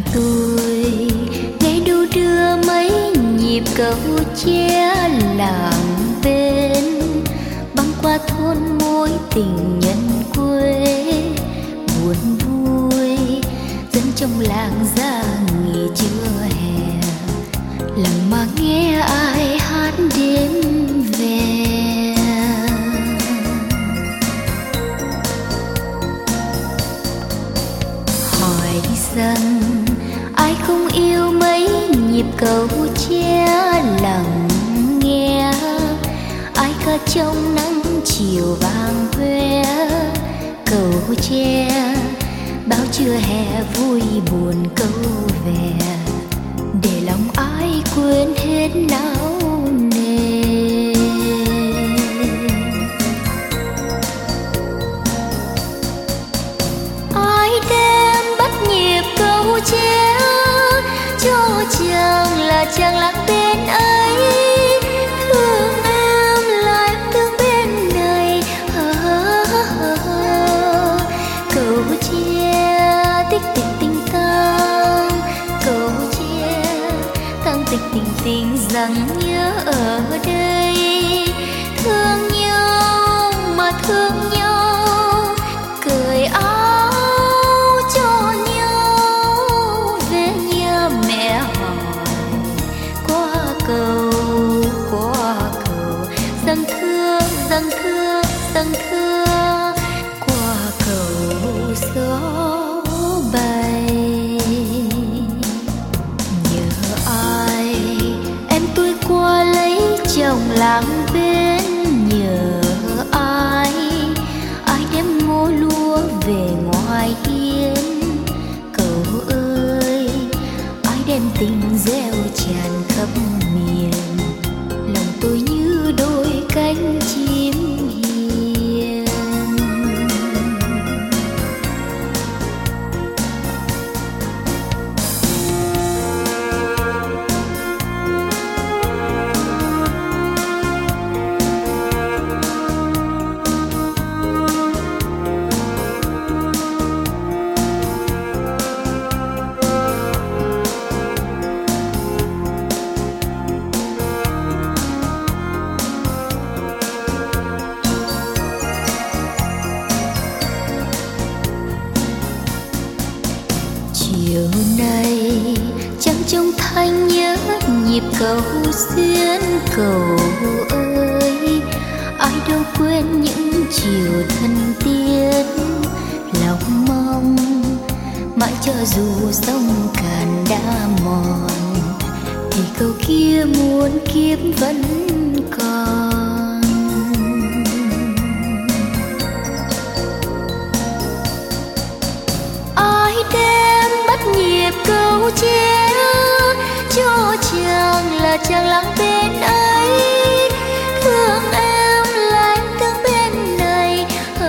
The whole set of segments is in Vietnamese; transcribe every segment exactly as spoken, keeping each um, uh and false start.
tôi nghe đu đưa mấy nhịp cầu tre làng bên băng qua thôn mối tình nhân quê buồn vui dân trong làng ra nghỉ trưa hè lặng mà nghe ai hát đêm về. Hỏi rằng ai không yêu mấy nhịp cầu tre lặng nghe ai ca trong nắng chiều vàng hoe cầu tre bao trưa hè vui buồn câu về để lòng ai quên hết não nề. Ai đem bắt nhịp câu tre cho chàng là chàng lặng bên ấy thương em là em thương bên này. Cầu tre tích tích tình tang cầu tre tăng tích tình tình rằng nhớ ở đây thương nhau mà thương nhau cười áo cho nhau về nhà mẹ hỏi qua cầu qua cầu rằng thưa rằng thưa rằng thưa qua cầu gió bay. Nhớ ai em tôi qua lấy chồng làng bên nhớ ai ai đem ngô lúa về ngoài hiên cầu ơi ai đem tình gieo tràn khắp miền lòng tôi như đôi cánh chim hiền. Chiều nay trăng trong thanh nhớ nhịp cầu xuyên cầu ơi ai đâu quên những chiều thân tiên lòng mong mãi cho dù sông cạn đã mòn thì cầu kia muôn kiếp vẫn còn. Ai đem bắt nhịp cầu tre cho chàng là chàng lặng bên ấy thương em là em thương bên này.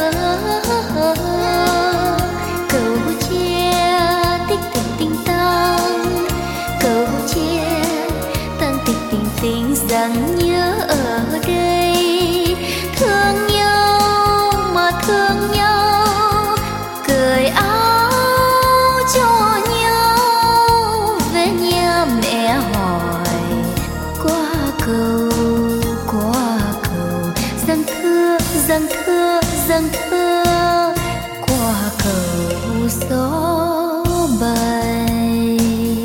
Cầu tre tích tích tình tang cầu tre tăng tích tình tình rằng nhớ ở đây thương nhau mà thương nhau cười áo cho nhau về nhà mẹ hỏi qua cầu qua cầu rằng thưa rằng thưa rằng thưa qua cầu gió bay.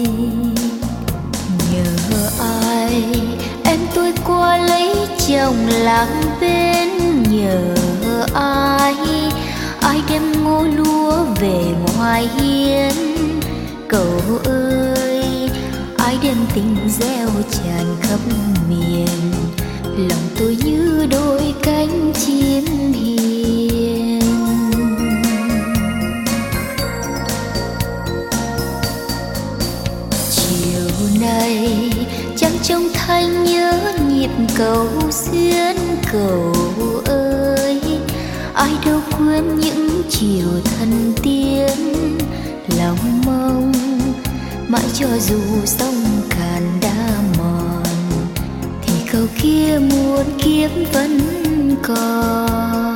Nhớ ai em tôi qua lấy chồng làng bên nhớ ai ai đem ngô lúa về ngoài hiên cầu ơi ai đem tình gieo tràn khắp miền lòng tôi như đôi cánh chim hiền. Chiều nay trăng trong thanh nhớ nhịp cầu xuyên cầu ơi ai đâu quên những chiều thân tiên lòng mong mãi cho dù sông cạn đã mòn thì cầu kia muôn kiếp vẫn còn.